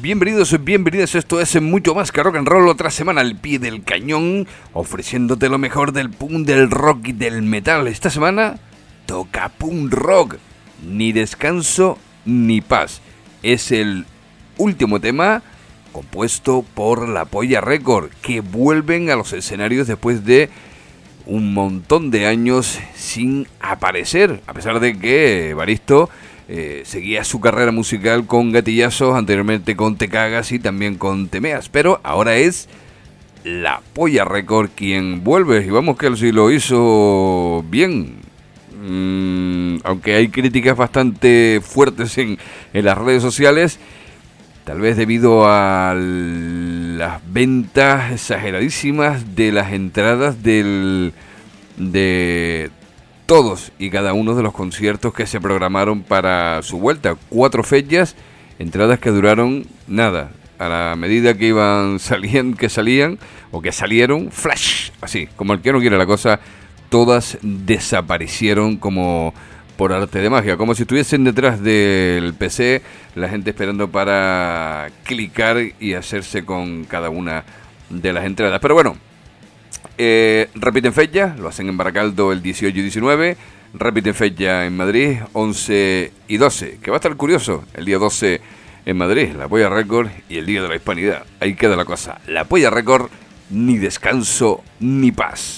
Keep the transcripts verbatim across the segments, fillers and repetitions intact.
bienvenidos, bienvenidas. Esto es mucho más que rock and roll. Otra semana al pie del cañón, ofreciéndote lo mejor del punk, del rock y del metal. Esta semana toca punk rock. Ni descanso ni paz. Es el último tema compuesto por La Polla Record, que vuelven a los escenarios después de un montón de años sin aparecer, a pesar de que Evaristo eh, seguía su carrera musical con Gatillazos, anteriormente con Te Cagas y también con Te Meas, pero ahora es La Polla Record quien vuelve, y vamos que si lo hizo bien, mm, aunque hay críticas bastante fuertes en, en las redes sociales, tal vez debido a las ventas exageradísimas de las entradas del, de todos y cada uno de los conciertos que se programaron para su vuelta. Cuatro fechas, entradas que duraron nada. A la medida que iban saliendo, que salían o que salieron, flash, así, como el que no quiere la cosa, todas desaparecieron como por arte de magia, como si estuviesen detrás del P C, la gente esperando para clicar y hacerse con cada una de las entradas. Pero bueno, eh, repiten fecha, lo hacen en Baracaldo el dieciocho y diecinueve, repiten fecha en Madrid once y doce, que va a estar curioso, el día doce en Madrid, La Polla Record, y el Día de la Hispanidad. Ahí queda la cosa, La Polla Record, ni descanso ni paz.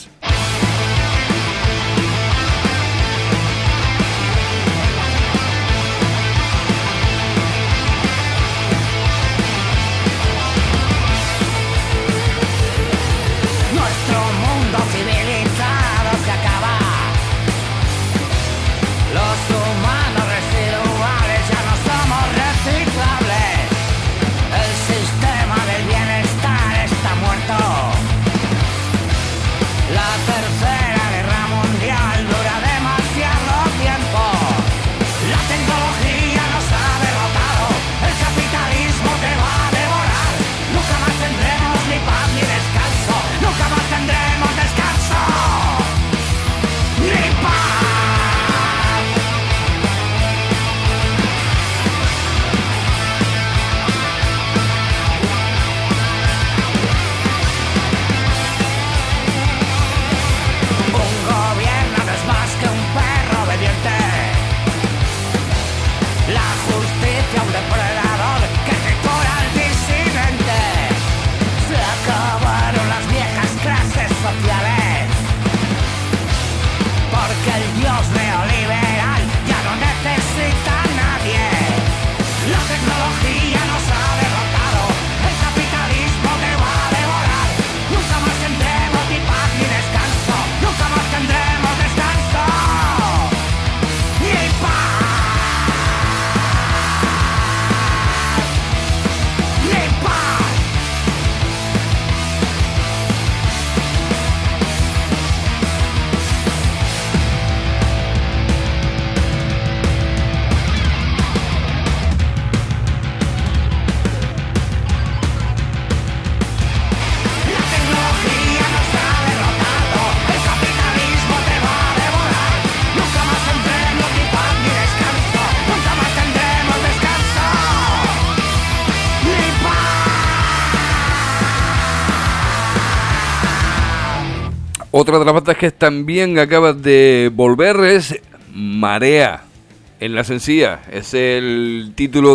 Otra de las bandas que también acaba de volver es Marea, en la Sencilla. Es el título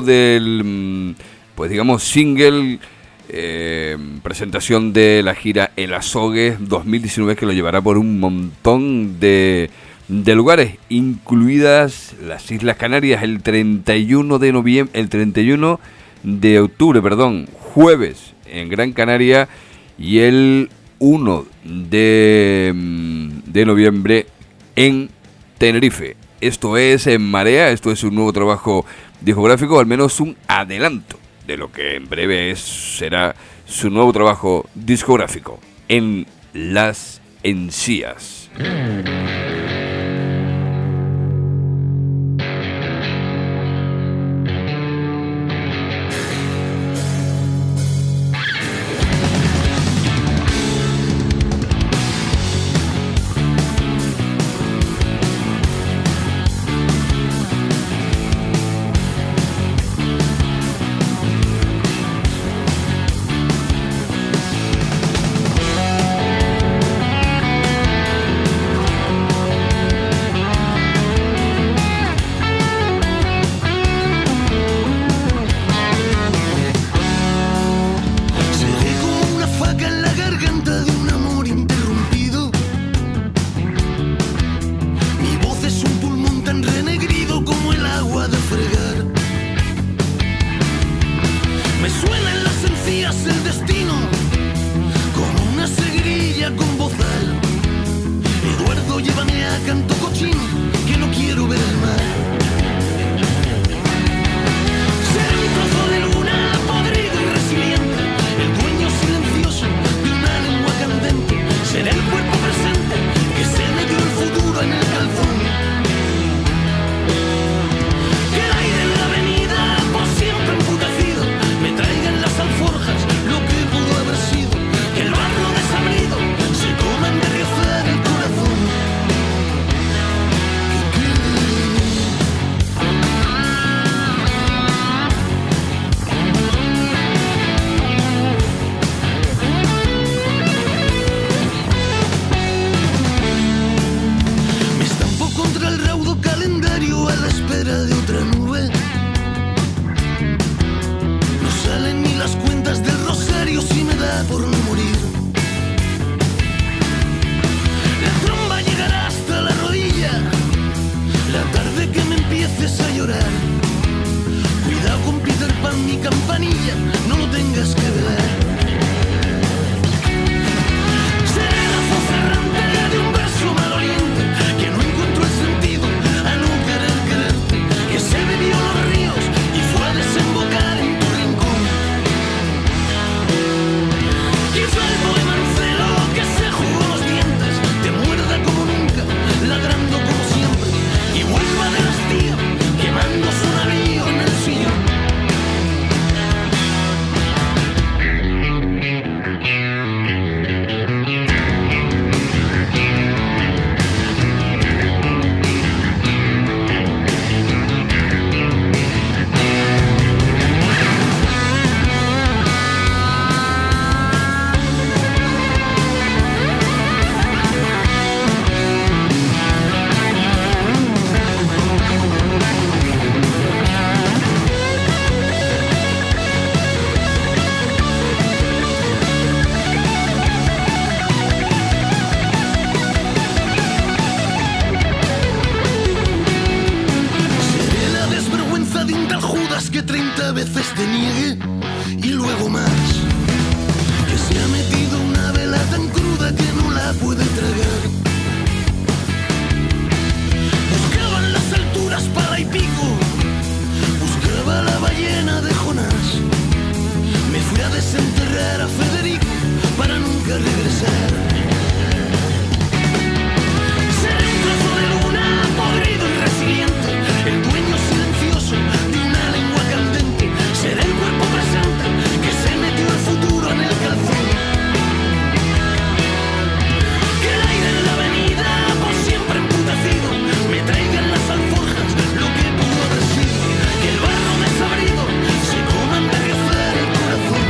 del, pues digamos, single, eh, presentación de la gira El Azogue dos mil diecinueve, que lo llevará por un montón de, de lugares, incluidas las Islas Canarias, el treinta y uno de noviembre, el treinta y uno de octubre, perdón, jueves en Gran Canaria, y el uno de, de noviembre en Tenerife. Esto es en Marea, esto es un nuevo trabajo discográfico, al menos un adelanto de lo que en breve es, será su nuevo trabajo discográfico, En las Encías. a veces te niegue y luego más. Que se ha metido una vela tan cruda que no la puede tragar. Buscaba en las alturas pala y pico, buscaba la ballena de Jonás. Me fui a desenterrar a Federico para nunca regresar. Seré un trozo de luna podrido y resiliente, el dueño silencioso de una lengua candente. Seré el cuerpo presente que se metió el futuro en el calzón. Que el aire en la avenida, por siempre emputecido, me traiga en las alforjas lo que pudo haber sido. Que el barro desabrido se coma envejecer el corazón.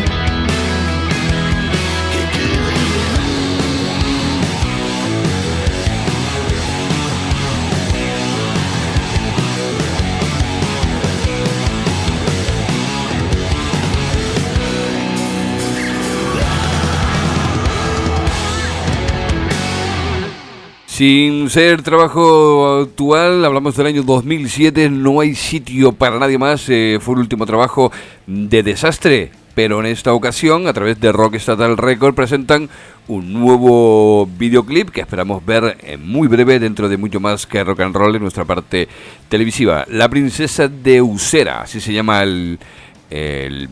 Que quede Sin ser trabajo actual, hablamos del año dos mil siete, No hay sitio para nadie más, eh, fue el último trabajo de Desastre, pero en esta ocasión, a través de Rock Estatal Record, presentan un nuevo videoclip que esperamos ver en muy breve dentro de mucho más que rock and roll en nuestra parte televisiva. La princesa de Usera, así se llama el... el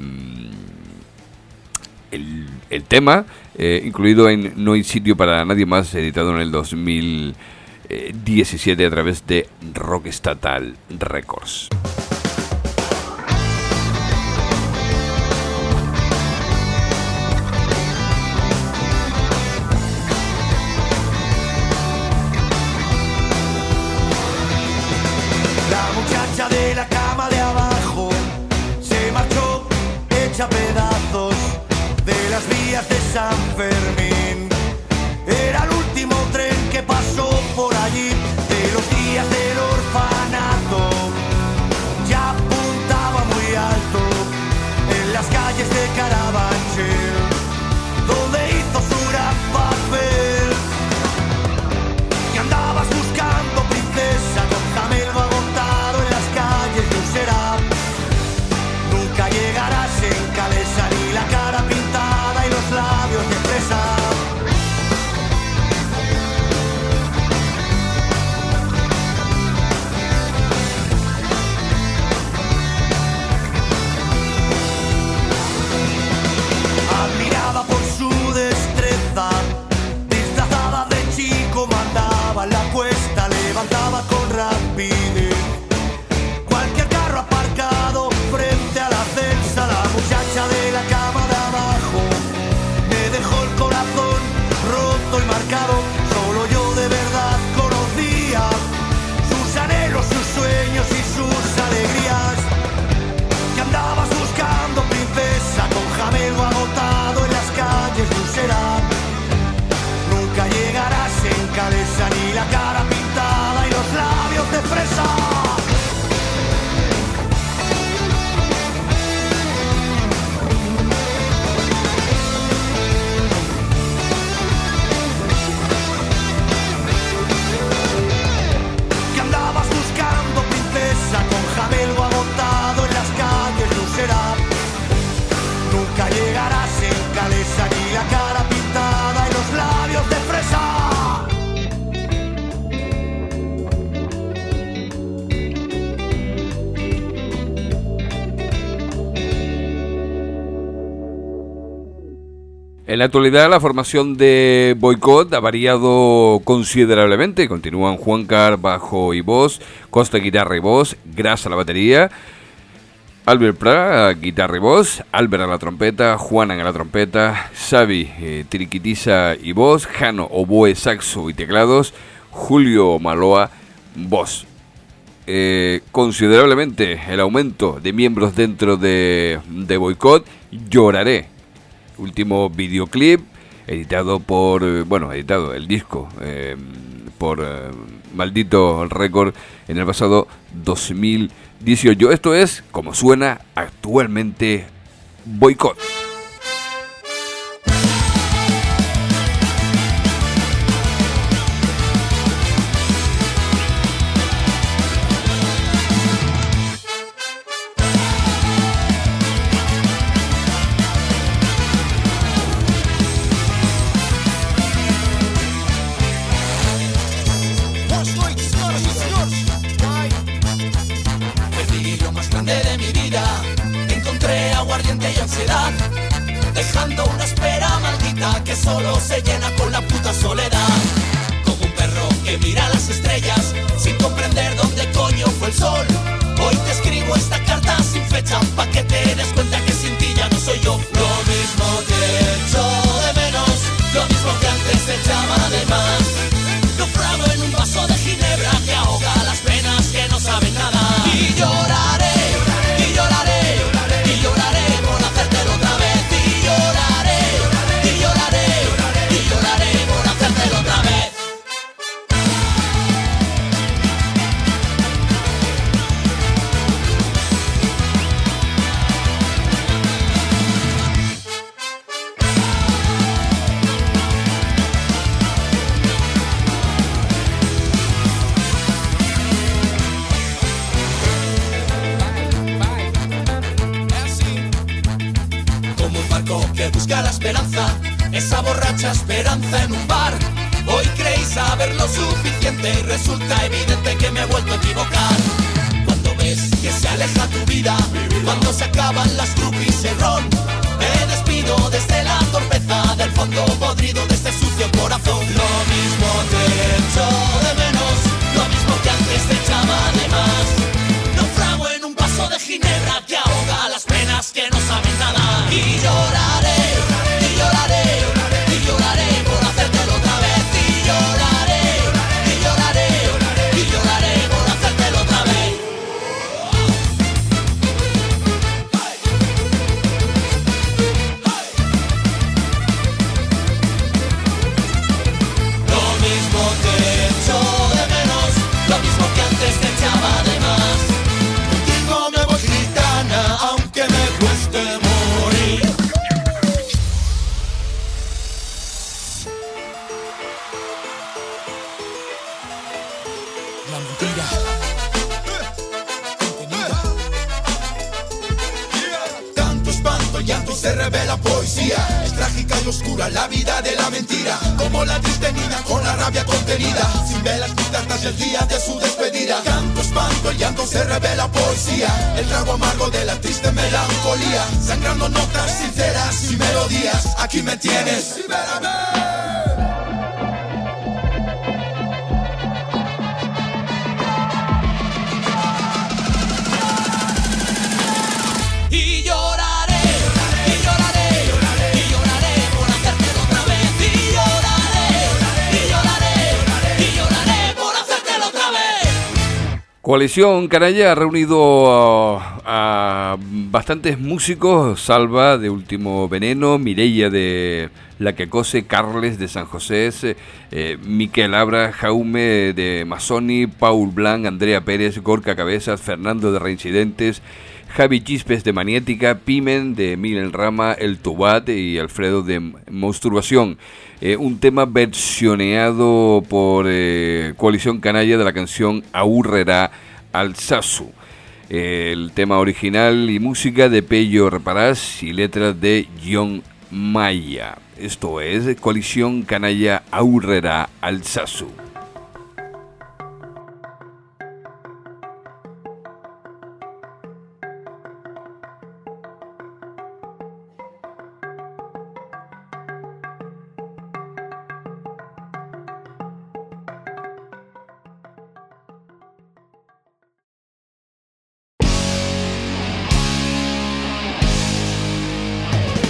El, el tema, eh, incluido en No hay sitio para nadie más, editado en el dos mil diecisiete a través de Rock Estatal Records. la muchacha de la cama de abajo se marchó hecha pedazos de las vías de San Fermín. Era el último tren que pasó por allí, de los días del orfanato. Ya apuntaba muy alto en las calles de Carabanchel, donde hizo su gran papel. Que andabas buscando princesa con camelo agotado en las calles de Usera. Nunca llegarás en Calesa ni la cara pintada y los labios de fresa. Admirada por su destreza, disfrazada de chico, mandaba la cuesta, levantaba con rapidez cualquier carro aparcado frente a la celsa. La muchacha de la cama de abajo me dejó el corazón roto y marcado. Solo yo de verdad conocía sus anhelos, sus sueños y sus alegrías. Que andabas buscando princesa con jamelo agotado en las calles de Usera. Nunca llegarás en Calesa ni la cara pintada y los labios de fresa. Que andabas buscando princesa con jamelo agotado en las calles de Usera. Nunca llegarás en Calesa ni la cara pintada y los labios de fresa. En la actualidad la formación de Boicot ha variado considerablemente. Continúan Juancar bajo y voz, Costa guitarra y voz, Gras a la batería, Albert Prat guitarra y voz, Albert a la trompeta, Juanan a la trompeta, Xavi eh, tiriquitiza y voz, Jano oboe, saxo y teclados, Julio Maloa voz. Eh, considerablemente el aumento de miembros dentro de, de Boicot. Lloraré, último videoclip editado por, eh, bueno, editado el disco eh, por eh, Maldito Record en el pasado dos mil dieciocho. Esto es como suena actualmente Boicot. se llena con la puta soledad. Como un perro que mira las estrellas sin comprender dónde coño fue el sol. Hoy te escribo esta carta sin fecha pa' que te des cuenta que sin ti ya no soy yo. Lo mismo te echo de menos, lo mismo que antes te echaba de más. Naufrago en un vaso de ginebra que ahoga las penas que no saben nada. Y lloraré, y lloraré, y lloraré por hacértelo otra vez. Y lloraré, y lloraré, y lloraré por hacértelo otra vez. Que busca la esperanza, esa borracha esperanza en un bar. Hoy creí saber lo suficiente y resulta evidente que me he vuelto a equivocar. Cuando ves que se aleja tu vida, cuando se acaban las groupies y el ron, me despido desde la torpeza del fondo podrido de este sucio corazón. Lo mismo te echo de menos, lo mismo que antes te echaba de más. Naufrago en un vaso de ginebra que ahoga las penas que no saben nada. Y lloraré, y lloraré, y lloraré por hacértelo otra vez. Y lloraré, y lloraré, y lloraré por hacértelo otra vez. Lo mismo te echo de menos, lo mismo que antes te echaba de más. Contigo me voy gitana, aunque me cueste morir. La mentira contenida. Tanto espanto, llanto y se revela poesía. Es trágica y oscura la vida de la mentira. Como la triste niña con la rabia contenida, sin velas ni tartas y el día de su despedida. Tanto espanto, el llanto se revela poesía. El trago amargo de la triste melancolía. Sangrando notas sinceras y melodías. Aquí me tienes, libérame. Y lloraré, y lloraré, y lloraré por hacértelo otra vez. Y lloraré, y lloraré, y lloraré por hacértelo otra vez. Coalición Canalla ha reunido a, a bastantes músicos: Salva de Último Veneno, Mireia de La Que Cose, Carles de San José, eh, Miquel Abra, Jaume de Masoni, Paul Blanc, Andrea Pérez, Gorka Cabezas, Fernando de Reincidentes, Javi Chispes de Maniética, Pimen de Milen Rama, El Tubat y Alfredo de Monstruación. Eh, un tema versioneado por eh, Coalición Canalla de la canción Aurrera Alzazu. Eh, el tema original y música de Pello Reparás y letras de John Maya. Esto es Coalición Canalla Aurrera Alzazu.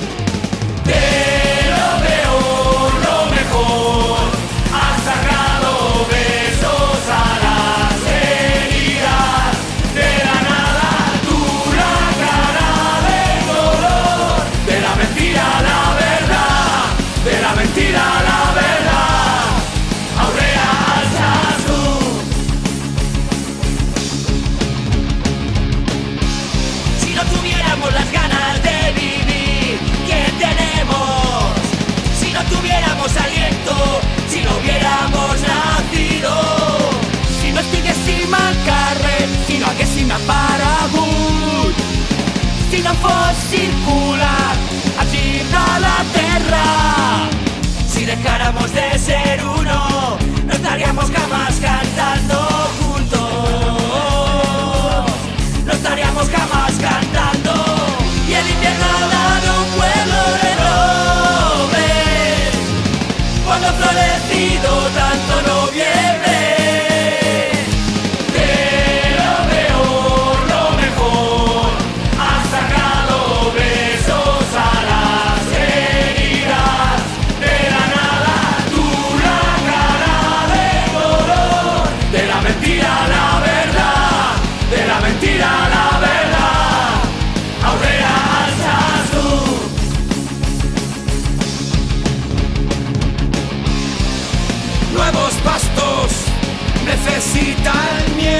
Te lo veo lo mejor, has sacado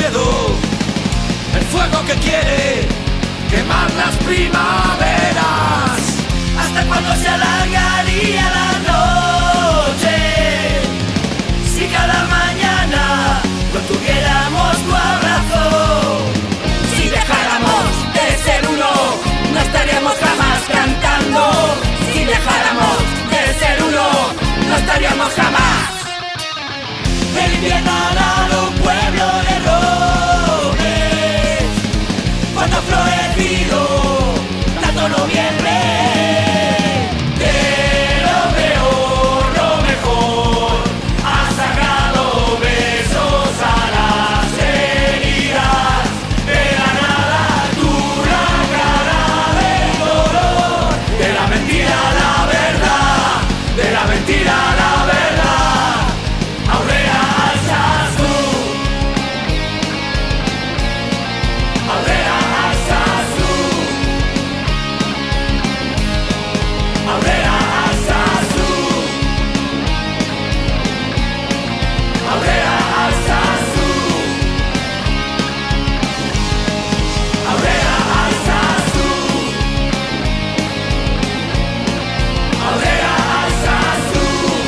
miedo, el fuego que quiere quemar las primaveras. ¿Hasta cuándo se alargaría la noche? Si cada mañana no tuviéramos tu abrazo. Si dejáramos de ser uno, no estaríamos jamás cantando. Si dejáramos de ser uno, no estaríamos jamás. El invierno hará un pueblo de robles cuando ha florecido tanto noviembre. Te lo veo lo mejor, has sacado besos a las heridas. De la nada tú la cara del dolor. De la mentira a la verdad, de la mentira a la verdad. Aurrera alzas tú, Aurrera alzas tú, Aurrera alzas tú, Aurrera alzas tú, Aurrera alzas tú, Aurrera alzas tú,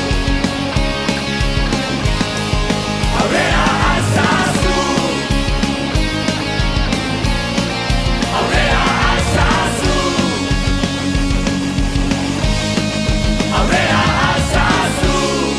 Aurrera alzas tú, Aurrera alzas tú, Aurrera alzas tú.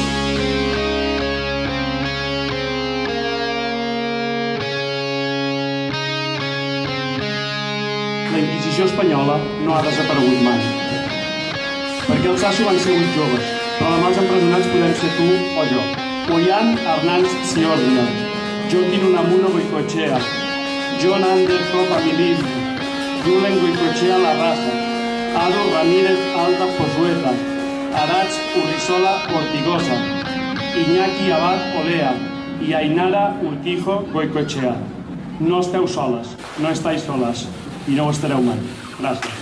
La Inquisició espanyola no ha desaparegut mai. Perquè els Sasso van ser vuit joves, però demà els empresonats podem ser tu o jo. Ollán Arnaiz Ziordia, Joaquín Unamuno Goicoechea, John Ander Copa Milil, Julen Goicoechea Larraza, Ado Ramírez Alda Josueta, Arats Urrizola Ortigosa, Iñaki Abad Olea i Ainara Urquijo Goicoechea. No esteu soles, no estáis solas i no ho estareu mai. Gràcies.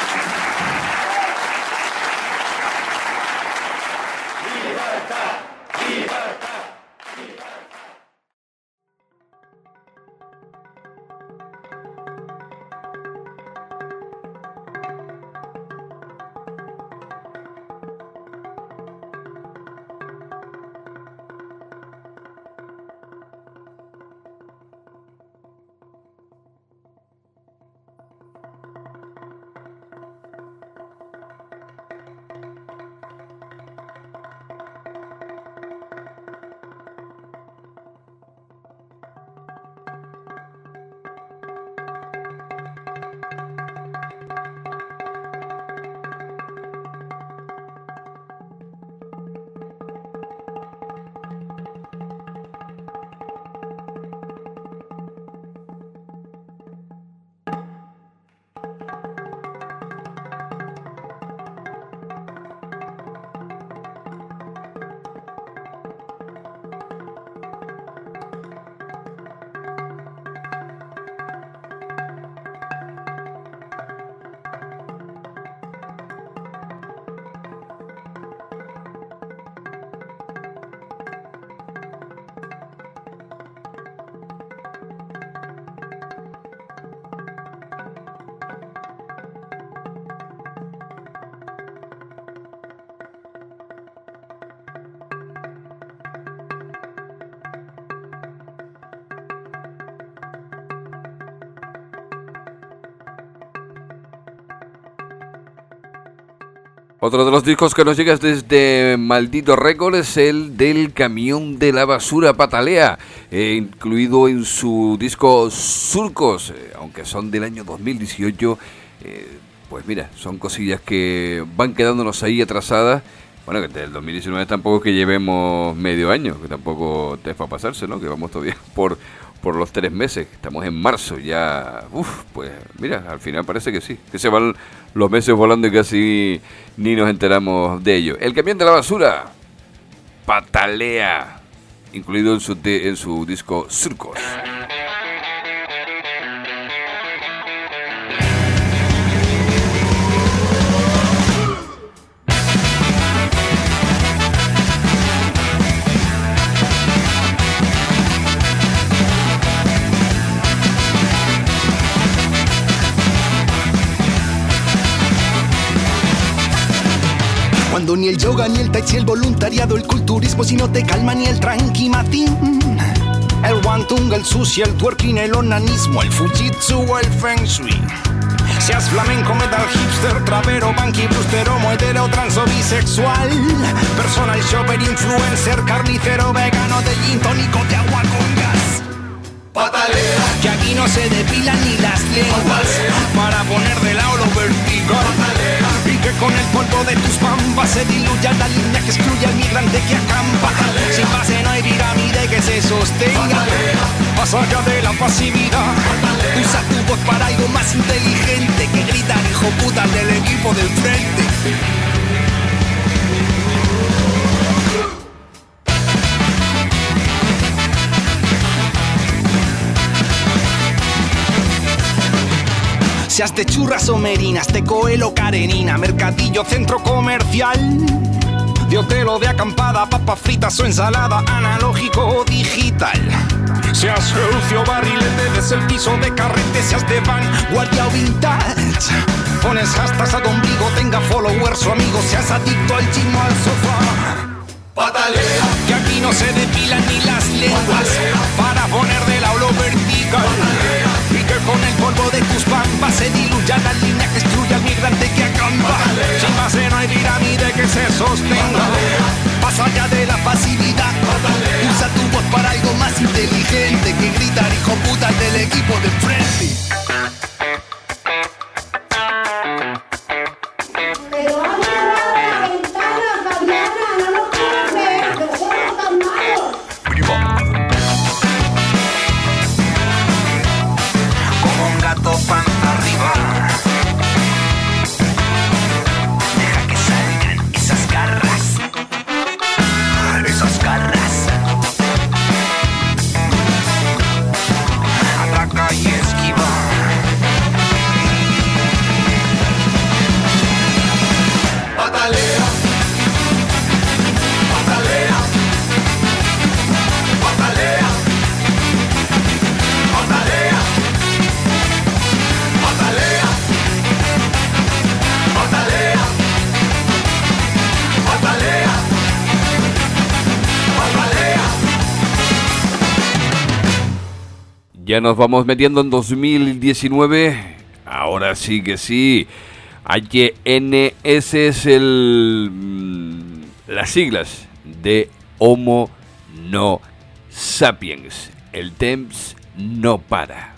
Otro de los discos que nos llega desde Maldito Record es el del Camión de la Basura Patalea, eh, incluido en su disco Surcos, eh, aunque son del año dos mil dieciocho, eh, pues mira, son cosillas que van quedándonos ahí atrasadas. Bueno, que del dos mil diecinueve tampoco es que llevemos medio año, que tampoco es para pasarse, ¿no? Que vamos todavía por, por los tres meses, estamos en marzo ya. Uf, pues mira, al final parece que sí, que se van los meses volando y casi ni nos enteramos de ello. El Camión de la Basura Patalea, incluido en su, de, en su disco Surcos. taekwondo, ni el yoga, ni el tai chi, el voluntariado, el culturismo, si no te calma ni el tranqui matín. El wantung, el sushi, el twerking, el onanismo, el fujitsu o el feng shui. Seas flamenco, metal, hipster, trapero, punky, brustero, moetero, trans o bisexual. Personal shopper, influencer, carnicero, vegano, de gin tónico, de agua con gas. Patalea, que aquí no se depilan ni las lenguas. Patalea, para poner de lado lo vertical. Patalea, y que con el polvo de tus pampas se diluya la línea que excluye al migrante que acampa. Patalea, sin base no hay pirámide que se sostenga. Patalea, más allá de la pasividad. Patalea, usa tu voz para algo más inteligente que gritar hijo puta del equipo del frente. Seas de churras o merinas, de Coelho, Karenina, mercadillo, centro comercial, de hotel o de acampada, papas fritas o ensalada, analógico o digital. Seas Lucio Barrilete, des el piso de carrete, seas de vanguardia o vintage. Pones hashtags a tu ombligo, tenga followers o amigos, seas adicto al gym o al sofá. Patalea, que aquí no se depilan ni las lenguas. Patalea, para poner de lado lo vertical. Patalea, y que con el polvo de tus pampas se diluya la línea que excluye al migrante que acampa. Patalea, sin base no hay pirámide que se sostenga. Patalea, pasa allá de la pasividad. Patalea, usa tu voz para algo más inteligente que gritar hijo puta del equipo de frente. Pero ha cerrado la ventana, Fabiana, no lo puedo creer, pero somos tan malos. Como un gato panza arriba. Deja que salgan esas garras. Esas garras. Ataca y esquiva. Patalea, patalea, patalea, patalea, patalea, patalea, patalea, patalea. Ya nos vamos metiendo en dos mil diecinueve. Ahora sí que sí. H N S es el las siglas de Homo no sapiens. El temps no para.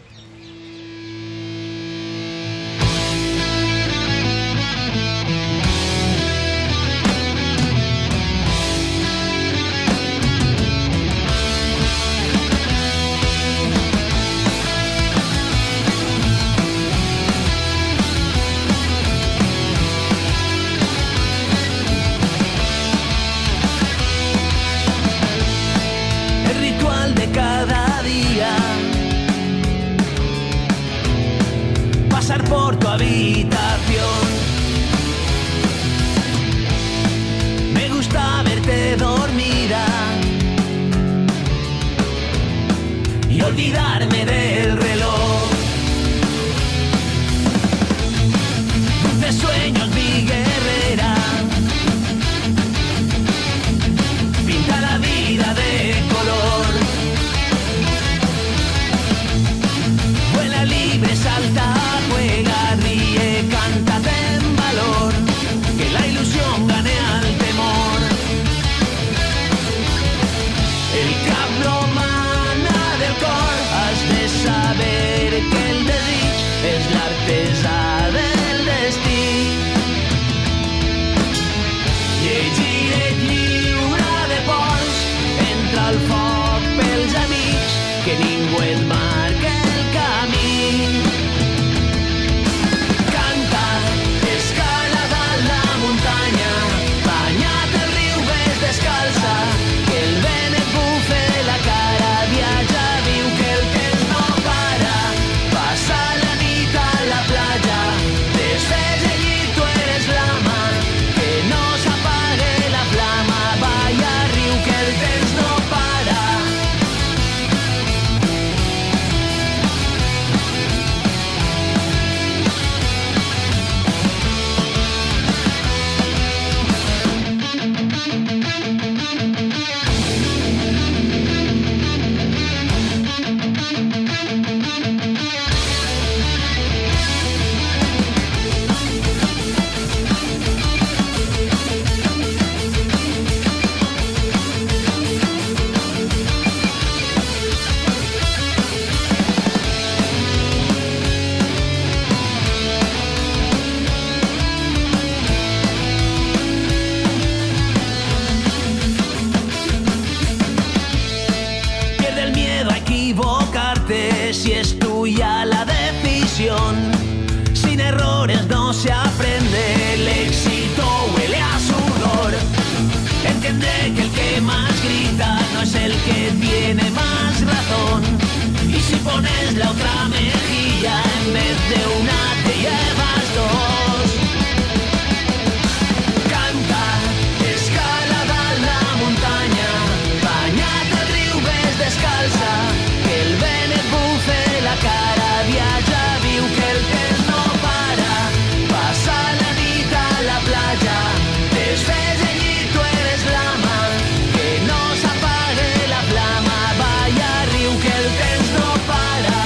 El ritual de cada día, pasar por tu habitación. Me gusta verte dormida y olvidarme del reloj. De sueños mi guerrera, pinta la vida de color. Vuela libre, salta, juega, ríe, canta, ten valor. Que la ilusión gane al temor. El cap no mana del cor. Has de saber que el desig és l'artesà del destí. Llegiré lliure de pors, entra al foc pels amics, que ningú et marca el camí. Canta, escalada la muntanya, banyat el riu, ves descalça, que el vent et bufe la cara, viatja, viu que el temps no para, passa la nit a la platja, desfés el llit, tu eres l'ama, que no s'apague la flama, balla, riu que el temps no para. lecciones no se aprende, el éxito huele a sudor. Entiende que el que más grita no es el que tiene más razón. Y si pones la otra mejilla, en vez de una te llevas dos. Canta, escalada la montaña, baña't al riu, ves descalça, que el vent et bufe la cara, viatja, viu que el temps no para, passa la nit a la platja, desfés el llit, tu eres l'ama, que no s'apague la flama, balla, riu que el temps no para.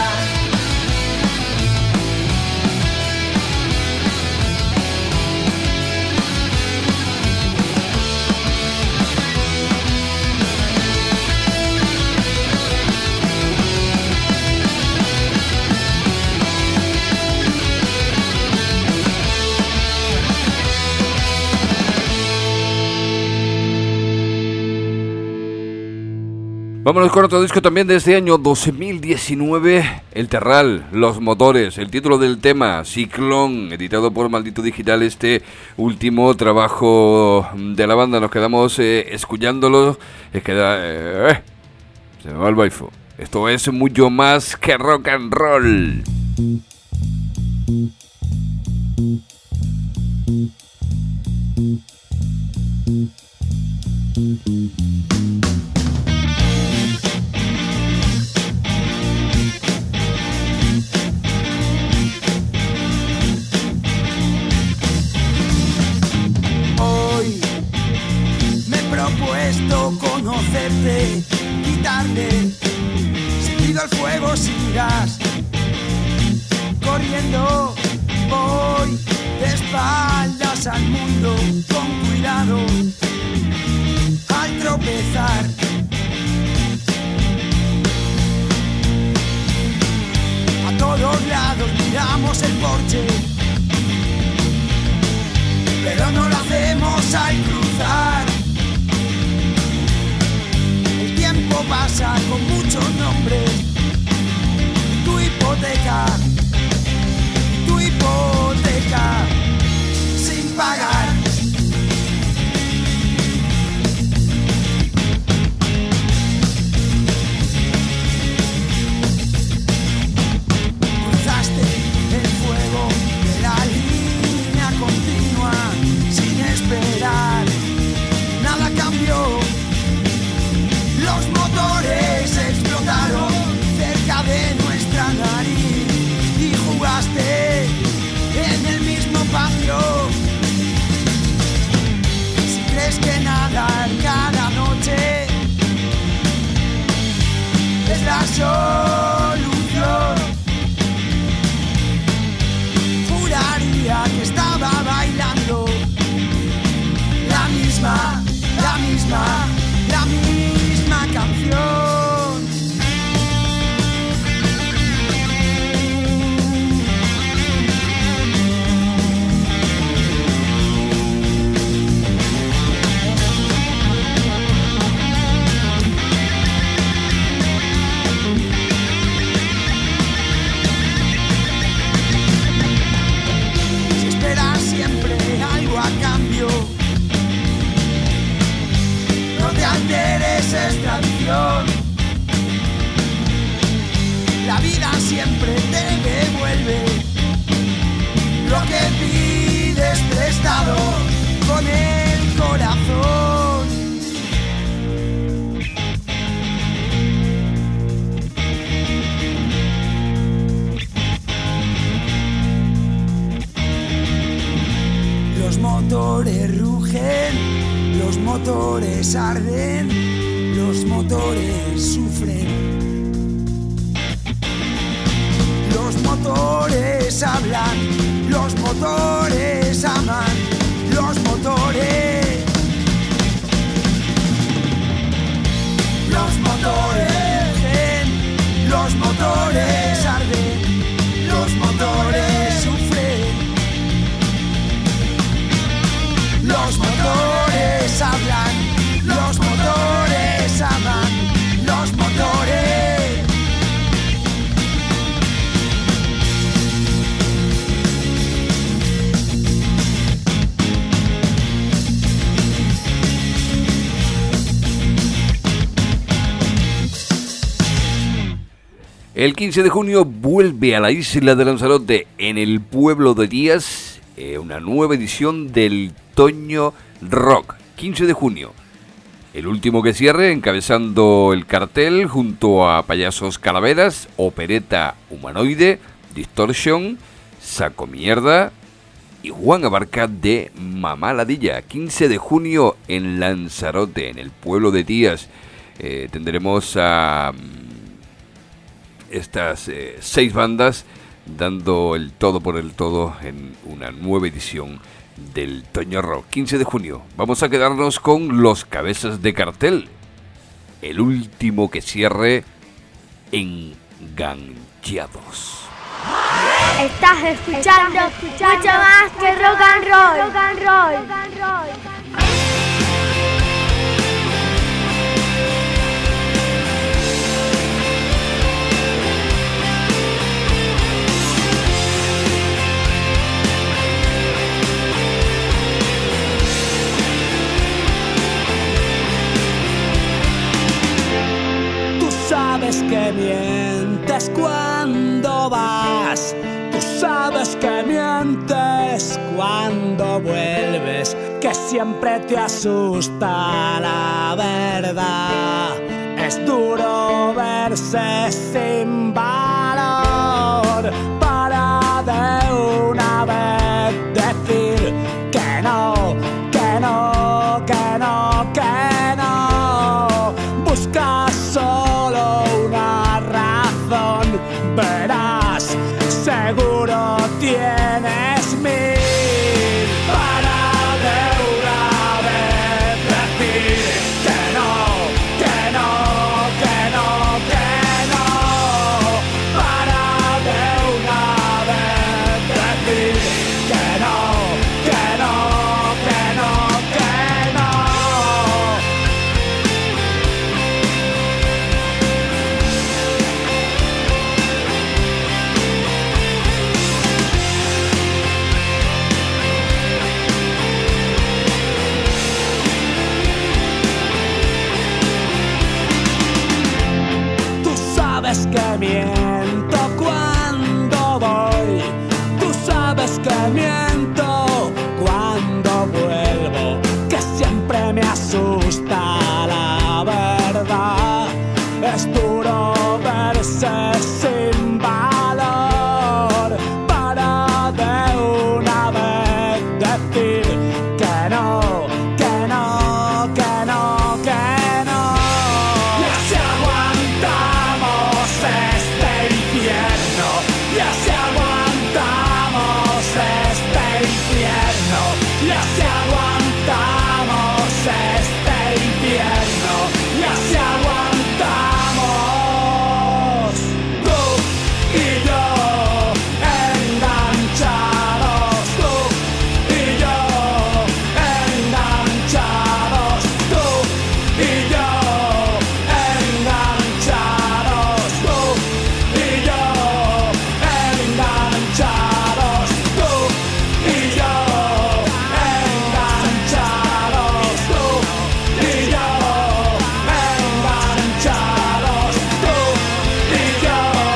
Vámonos con otro disco también de este año dos mil diecinueve, El Terral, Los Motores, el título del tema, Ciclón, editado por Maldito Digital, este último trabajo de la banda. Nos quedamos eh, escuchándolo, es que da, eh, se me va el baifo. Esto es mucho más que rock and roll. Hoy me he propuesto conocerte, quitarle sentido al fuego sin gas. Corriendo voy de espaldas al mundo, con cuidado al tropezar. A todos lados miramos el porche, pero no lo hacemos al cruzar. El tiempo pasa con muchos nombres, y tu hipoteca, y tu hipoteca sin pagar. Cruzaste el fuego de la línea continua sin esperar, nada cambió. Los motores explotaron cerca de nuestra nariz y jugaste en el mismo patio. Si crees que nadar cada noche es la solución, juraría que estaba bailando la misma, la misma, la misma canción. Si esperas siempre algo a cambio, no te alteres, es tradición. La vida siempre te devuelve lo que pides prestado con el corazón. Los motores rugen, los motores arden, los motores sufren. Los motores hablan, los motores aman, los motores. Los motores rugen, los motores arden, los motores sufren. Los motores hablan, los motores aman, los motores. El quince de junio vuelve a la isla de Lanzarote, en el pueblo de Díaz, eh, una nueva edición del Toño Rock. quince de junio. El último que cierre, encabezando el cartel junto a Payasos Calaveras, Opereta Humanoide, Distortion, Saco Mierda y Juan Abarca de Mamá Ladilla. quince de junio en Lanzarote, en el pueblo de Díaz. Eh, tendremos a estas eh, seis bandas dando el todo por el todo en una nueva edición del Toño Rock. quince de junio. Vamos a quedarnos con los cabezas de cartel. El último que cierre, Enganchados. Estás escuchando, Estás escuchando mucho más que rock and roll. Rock and roll. Rock and roll. Sabes que mientes cuando vas, tú sabes que mientes cuando vuelves, que siempre te asusta la verdad. Es duro verse sin valor para de una vez decir que no, que no, que no, que no. Buscas solo una razón, verás, seguro tienes mil para de una vez decir que no, que no, que no, que no. Para de una vez decir que no, que no, que no, que no. Sabes que miento cuando voy, tú sabes que miento cuando vuelvo, que siempre me asusta la verdad. Es duro verse sin valor para de una vez decir que no, que no, que no, que no. Ya se aguantamos este infierno, ya se aguantamos este infierno, ya se aguantamos este infierno, ya se aguantamos. Tú y yo enganchados, tú y yo enganchados, tú y yo enganchados, tú y yo enganchados, tú y yo enganchados, tú y yo enganchados, tú y yo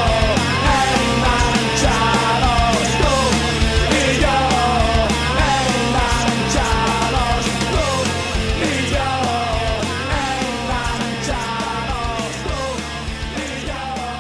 enganchados, tú y yo enganchados, tú y yo enganchados, tú y yo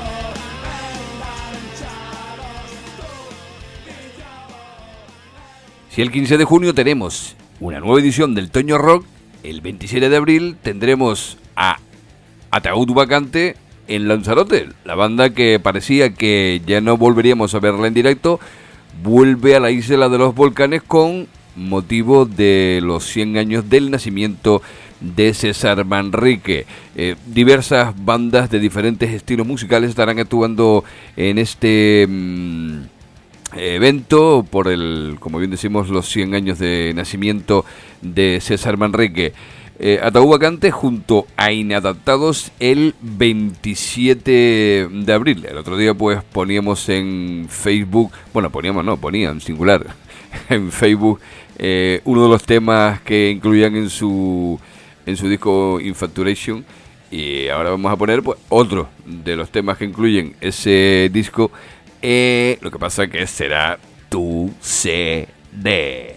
Si el quince de junio tenemos una nueva edición del Toño Rock, el veintisiete de abril tendremos a Ataúd Vacante en Lanzarote. La banda que parecía que ya no volveríamos a verla en directo vuelve a la isla de los volcanes con motivo de los cien años del nacimiento de César Manrique. Eh, diversas bandas de diferentes estilos musicales estarán actuando en este mmm, evento por el, como bien decimos, los cien años de nacimiento de César Manrique. Eh, Ataúd Vacante junto a Inadaptados el veintisiete de abril. El otro día pues poníamos en Facebook, bueno poníamos no, ponían singular en Facebook eh, uno de los temas que incluían en su en su disco Infaturation, Y ahora vamos a poner pues, otro de los temas que incluyen ese disco. Eh, lo que pasa que será Tu C D.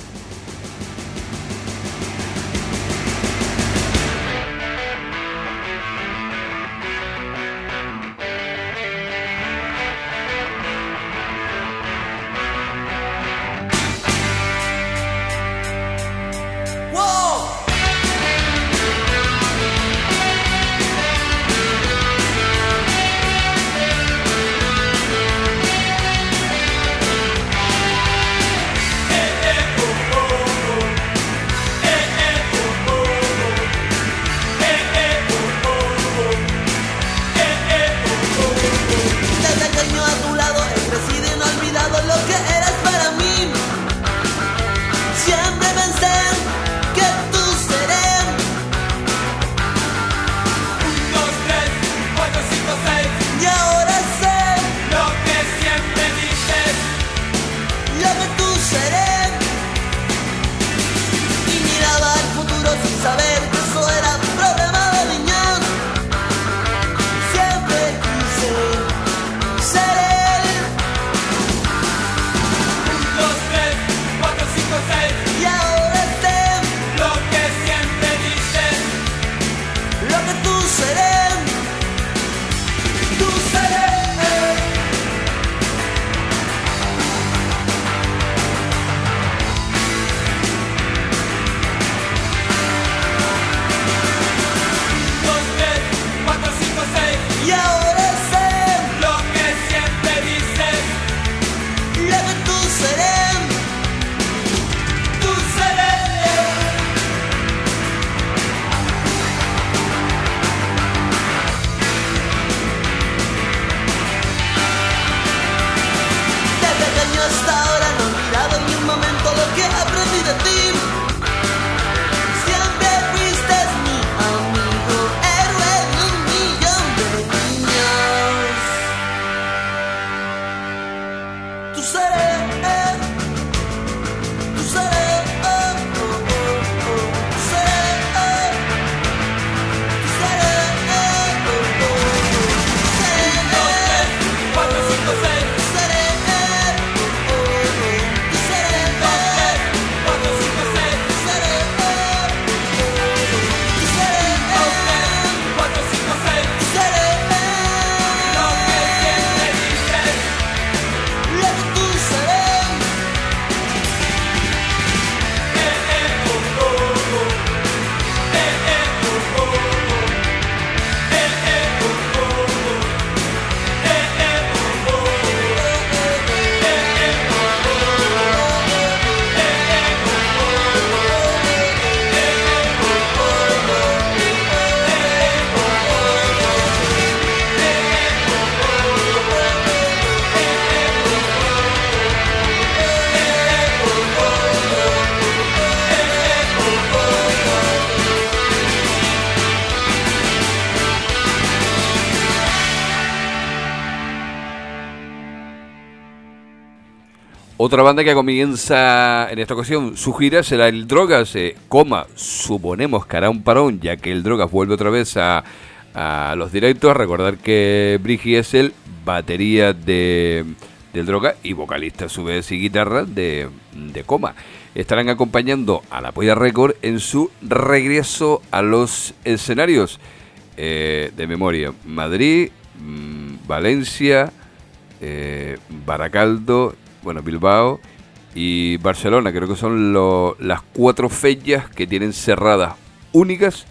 Otra banda que comienza en esta ocasión su gira será el Drogas, eh, coma, suponemos que hará un parón, ya que el Drogas vuelve otra vez a, a los directos. Recordar que Brigi es el batería de, del Drogas y vocalista a su vez y guitarra de, de Coma. Estarán acompañando a la Polla Record en su regreso a los escenarios eh, de memoria. Madrid, mmm, Valencia, eh, Baracaldo, bueno, Bilbao y Barcelona. Creo que son lo, las cuatro fechas que tienen cerradas únicas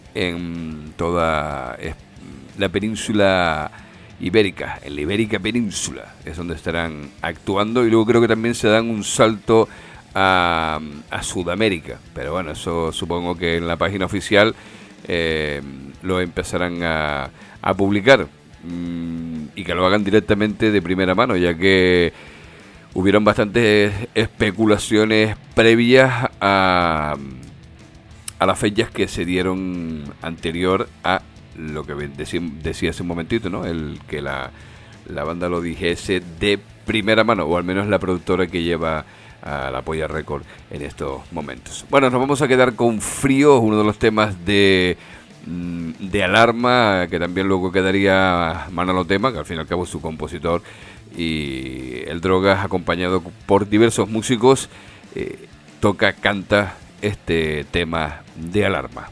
en toda la península ibérica, en la ibérica península es donde estarán actuando, y luego creo que también se dan un salto a, a Sudamérica, pero bueno, eso supongo que en la página oficial eh, lo empezarán a, a publicar, mm, y que lo hagan directamente de primera mano, ya que hubieron bastantes especulaciones previas a, a las fechas que se dieron anterior a lo que decía, decía hace un momentito, ¿no? El que la, la banda lo dijese de primera mano, o al menos la productora que lleva a la Polla Record en estos momentos. Bueno, nos vamos a quedar con Frío, uno de los temas de, de Alarma, que también luego quedaría Manolo Tema, que al fin y al cabo es su compositor, y el Drogas, acompañado por diversos músicos, eh, toca, canta este tema de Alarma.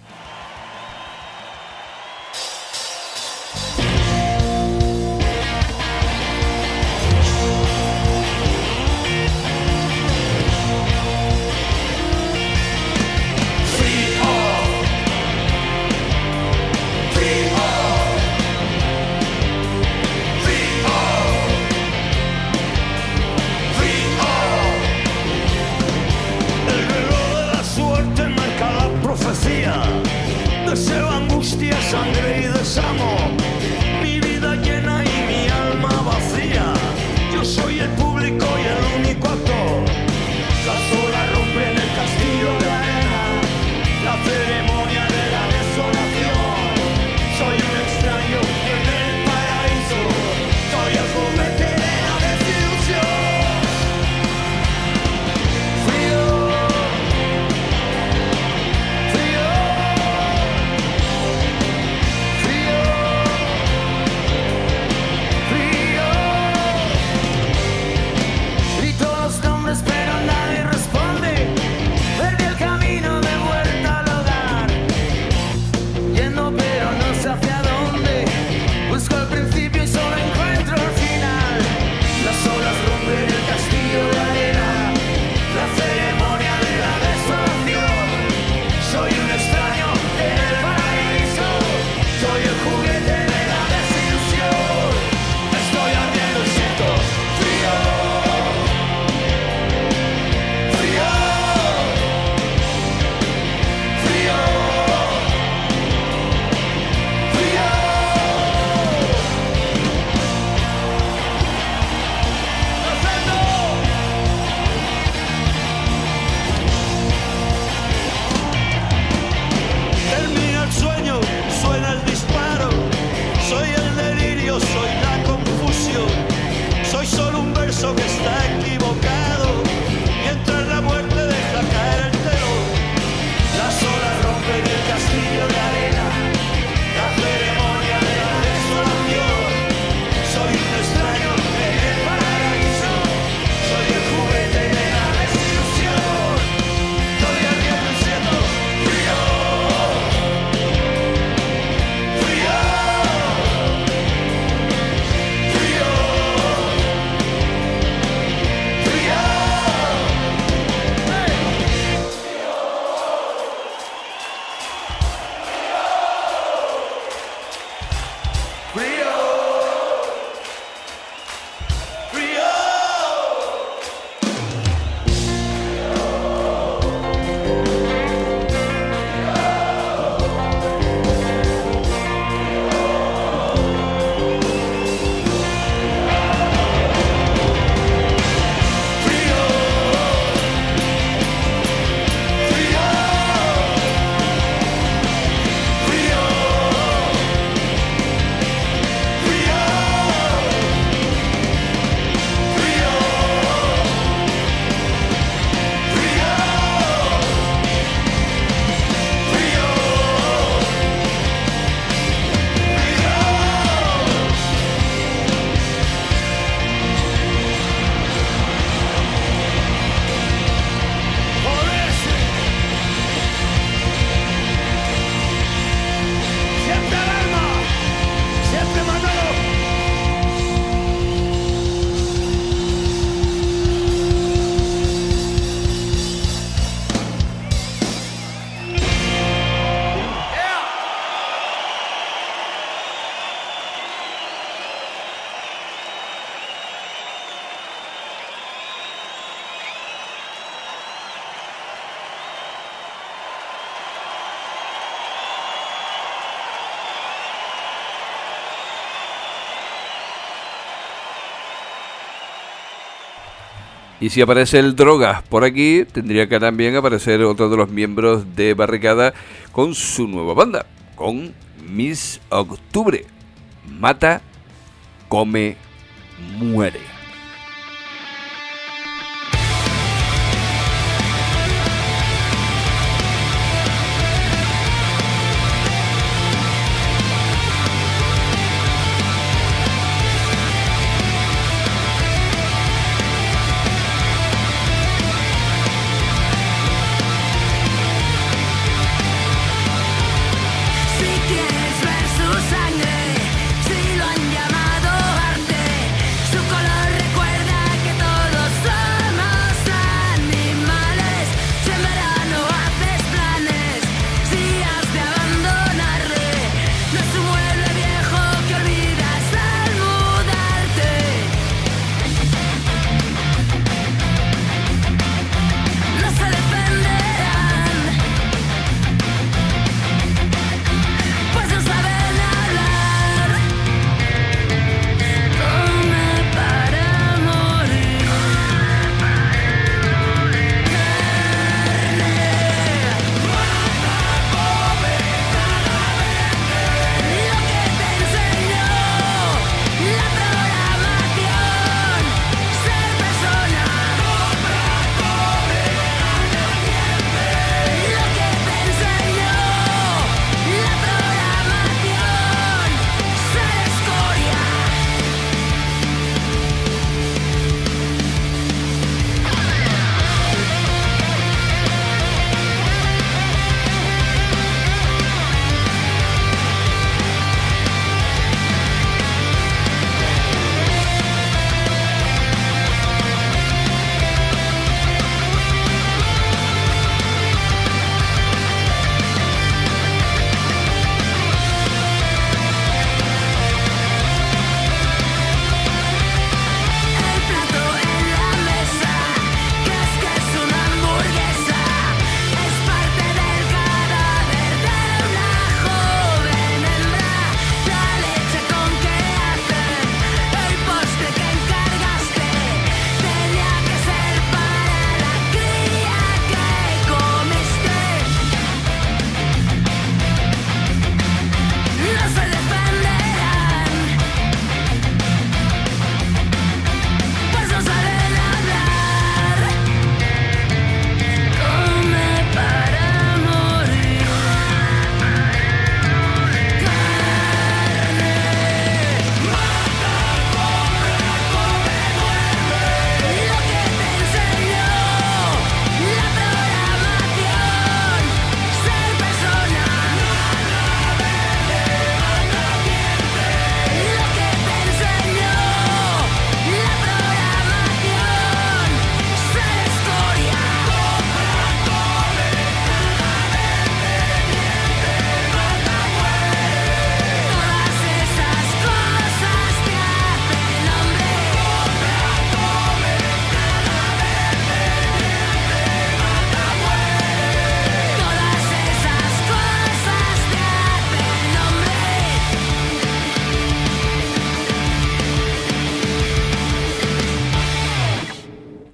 Deseo, angustia, sangre y desamo, mi vida llena y mi alma vacía. Yo soy el público y el único actor. Las olas rompen el castillo de arena, la ceremonia de la desolación. Soy un extraño en el paraíso, soy el juguete de la desilusión. Frío, frío. Pero nadie responde. Perdí el camino de vuelta al hogar, yendo pero no sé hacia dónde. Busco el principio y solo encuentro el final. Las olas rompen el castillo de arena, la ceremonia de la desolación. Soy un extraño en el paraíso, soy el juguete de la desilusión. Estoy ardiendo y siento frío. Suena el disparo, soy el delirio, soy la confusión, soy solo un verso que está equivocado, mientras la muerte deja caer el telón. Las olas rompen el castillo de arena, la ceremonia de la desolación. Soy un extraño en el paraíso, soy el juguete de la desilusión. Estoy ardiendo y siento frío. Y si aparece el Drogas por aquí, tendría que también aparecer otro de los miembros de Barricada con su nueva banda, con Miss Octubre. Mata, come, muere.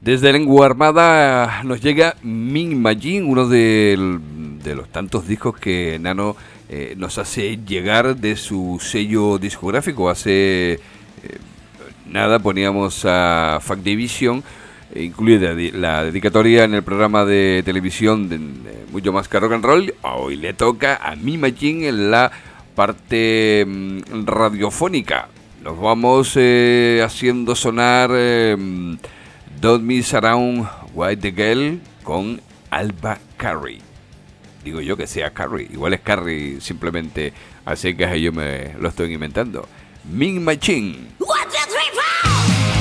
Desde Lengua Armada nos llega Min Majin, uno de, de los tantos discos que Nano eh, nos hace llegar de su sello discográfico. Hace eh, nada poníamos a Fact Division, incluida la dedicatoria en el programa de televisión de, de Mucho Más que Rock and Roll. Hoy le toca a Min Majin en la parte mmm, radiofónica. Nos vamos eh, haciendo sonar eh, Don't Miss Around White the Girl con Alba Carey. Digo yo que sea Carey, igual es Carey simplemente, así que yo me lo estoy inventando. Min Majin. One, two, three, four!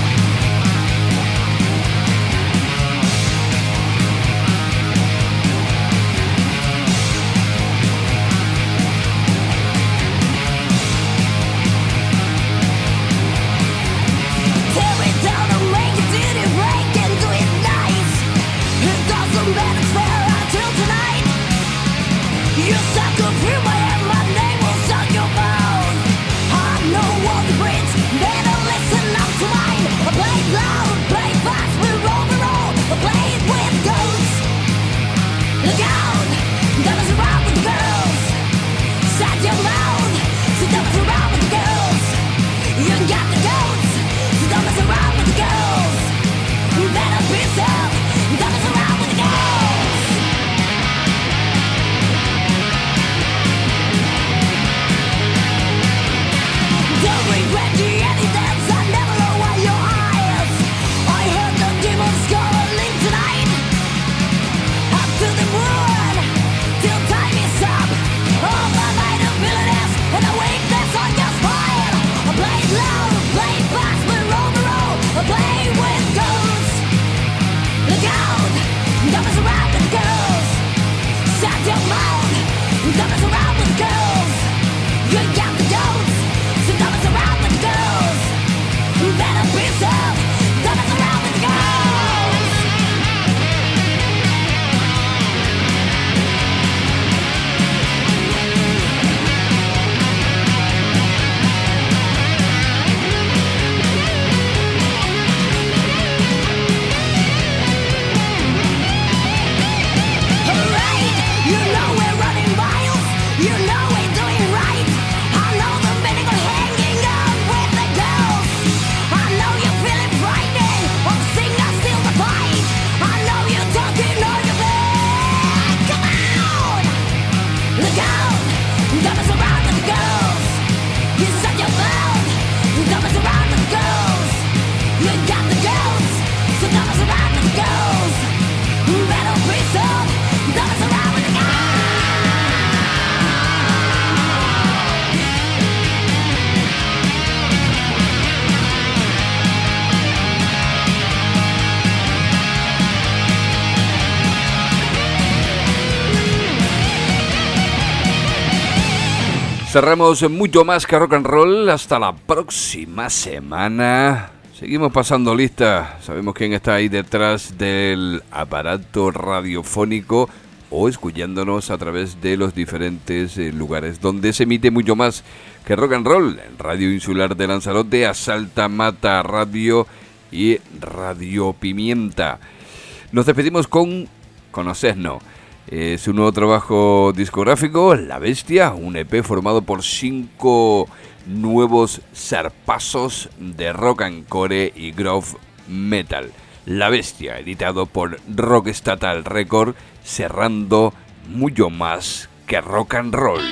Cerramos Mucho Más que Rock and Roll. Hasta la próxima semana. Seguimos pasando lista. Sabemos quién está ahí detrás del aparato radiofónico o escuchándonos a través de los diferentes eh, lugares donde se emite Mucho Más que Rock and Roll. Radio Insular de Lanzarote, Asalta Mata Radio y Radio Pimienta. Nos despedimos con Conocesnos. Es un nuevo trabajo discográfico, La Bestia, un E P formado por cinco nuevos zarpazos de rock and core y groove metal. La Bestia, editado por Rock Estatal Record, cerrando Mucho Más que Rock and Roll.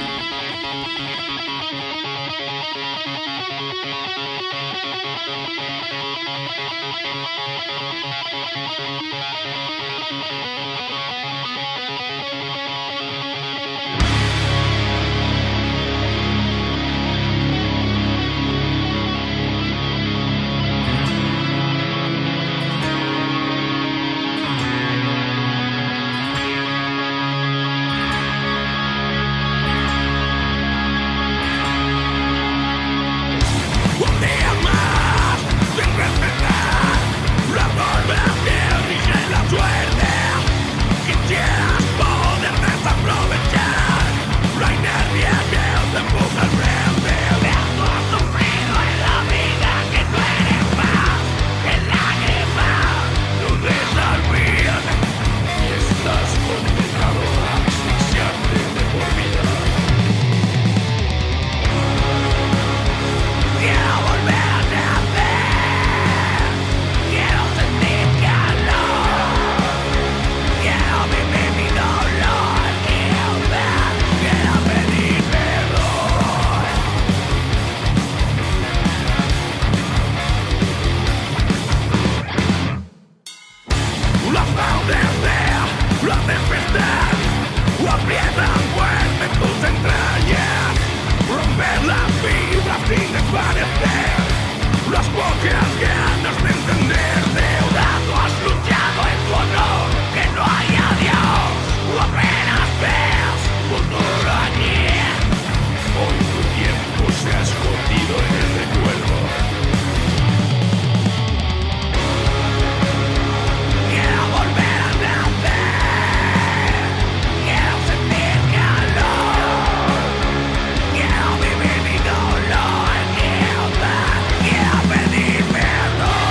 Suerte, quisieras poder desaprobar. sin desvanecer las pocas ganas de entender. Deudado has luchado en tu honor, que no hay adiós, o apenas ves futuro allí. Hoy tu tiempo se ha escondido en el recuerdo. Quiero volver a nacer, quiero sentir calor, quiero vivir mi dolor, quiero dar, quiero pedir perdón.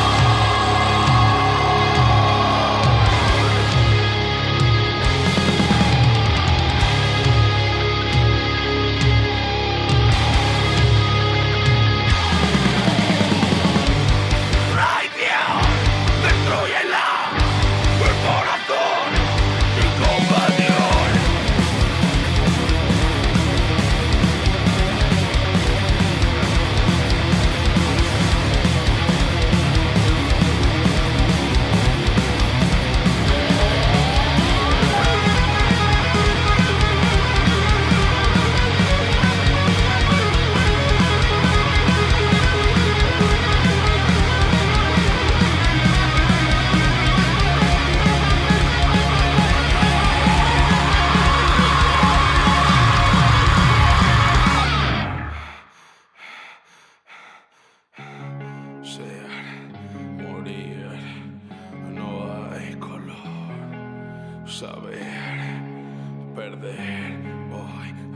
Traición, destrúyela, el corazón y compasión. Ser, morir, no hay color. Saber, perder, hoy